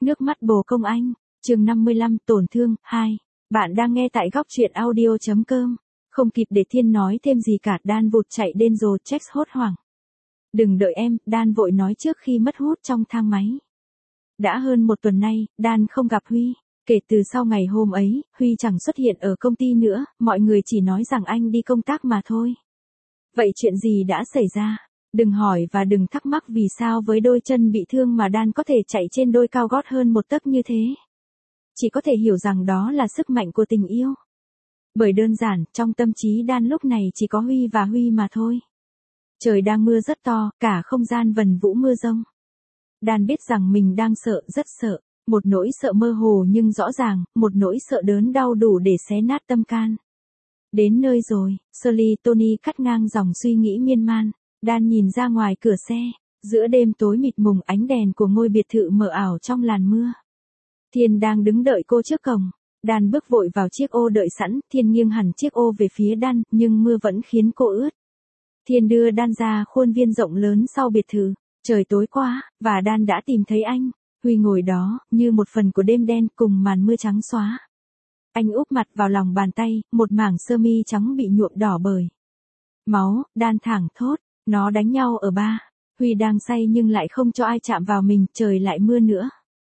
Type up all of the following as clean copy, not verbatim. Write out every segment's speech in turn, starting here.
Nước mắt bồ công anh, chương 55 tổn thương, 2. Bạn đang nghe tại góc truyện audio.com. Không kịp để Thiên nói thêm gì cả, Dan vụt chạy đến rồi Jax hốt hoảng. Đừng đợi em, Dan vội nói trước khi mất hút trong thang máy. Đã hơn một tuần nay, Dan không gặp Huy. Kể từ sau ngày hôm ấy, Huy chẳng xuất hiện ở công ty nữa, mọi người chỉ nói rằng anh đi công tác mà thôi. Vậy chuyện gì đã xảy ra? Đừng hỏi và đừng thắc mắc vì sao với đôi chân bị thương mà Dan có thể chạy trên đôi cao gót hơn một tấc như thế. Chỉ có thể hiểu rằng đó là sức mạnh của tình yêu. Bởi đơn giản, trong tâm trí Dan lúc này chỉ có Huy và Huy mà thôi. Trời đang mưa rất to, cả không gian vần vũ mưa rông. Dan biết rằng mình đang sợ, rất sợ. Một nỗi sợ mơ hồ nhưng rõ ràng, một nỗi sợ đớn đau đủ để xé nát tâm can. Đến nơi rồi, Shirley Tony cắt ngang dòng suy nghĩ miên man. Dan nhìn ra ngoài cửa xe, giữa đêm tối mịt mùng ánh đèn của ngôi biệt thự mờ ảo trong làn mưa. Thiên đang đứng đợi cô trước cổng. Dan bước vội vào chiếc ô đợi sẵn, Thiên nghiêng hẳn chiếc ô về phía Dan, nhưng mưa vẫn khiến cô ướt. Thiên đưa Dan ra khuôn viên rộng lớn sau biệt thự. Trời tối quá, và Dan đã tìm thấy anh. Huy ngồi đó, như một phần của đêm đen cùng màn mưa trắng xóa. Anh úp mặt vào lòng bàn tay, một mảng sơ mi trắng bị nhuộm đỏ bởi máu. Dan thảng thốt, nó đánh nhau ở bar. Huy đang say nhưng lại không cho ai chạm vào mình, trời lại mưa nữa.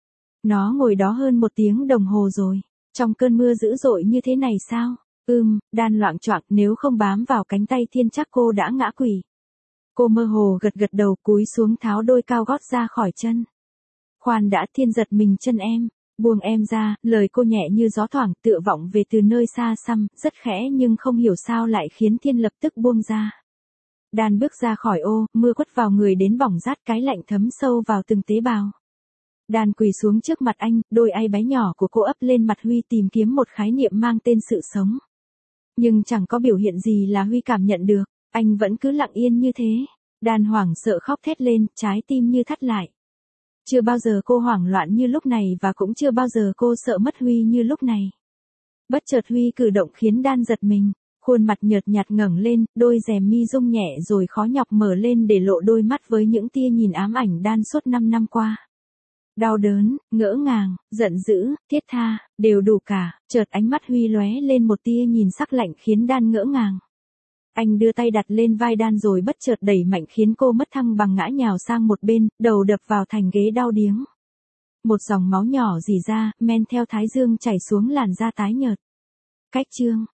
Nó ngồi đó hơn 1 tiếng đồng hồ rồi. Trong cơn mưa dữ dội như thế này sao? Dan loạng choạng, nếu không bám vào cánh tay Thiên chắc cô đã ngã quỵ. Cô mơ hồ gật gật đầu, cúi xuống tháo đôi cao gót ra khỏi chân. Khoan đã, Thiên giật mình, chân em. Buông em ra, lời cô nhẹ như gió thoảng tựa vọng về từ nơi xa xăm, rất khẽ nhưng không hiểu sao lại khiến Thiên lập tức buông ra. Dan bước ra khỏi ô, mưa quất vào người đến bỏng rát, cái lạnh thấm sâu vào từng tế bào. Dan quỳ xuống trước mặt anh, đôi ai bé nhỏ của cô ấp lên mặt Huy tìm kiếm một khái niệm mang tên sự sống. Nhưng chẳng có biểu hiện gì là Huy cảm nhận được, anh vẫn cứ lặng yên như thế. Dan hoảng sợ khóc thét lên, trái tim như thắt lại. Chưa bao giờ cô hoảng loạn như lúc này và cũng chưa bao giờ cô sợ mất Huy như lúc này. Bất chợt Huy cử động khiến Dan giật mình, khuôn mặt nhợt nhạt ngẩng lên, đôi rèm mi rung nhẹ rồi khó nhọc mở lên để lộ đôi mắt với những tia nhìn ám ảnh Dan suốt 5 năm qua. Đau đớn, ngỡ ngàng, giận dữ, thiết tha, đều đủ cả. Chợt ánh mắt Huy lóe lên một tia nhìn sắc lạnh khiến Dan ngỡ ngàng. Anh đưa tay đặt lên vai Dan rồi bất chợt đẩy mạnh khiến cô mất thăng bằng ngã nhào sang một bên, đầu đập vào thành ghế đau điếng. Một dòng máu nhỏ rỉ ra, men theo thái dương chảy xuống làn da tái nhợt. Cách chương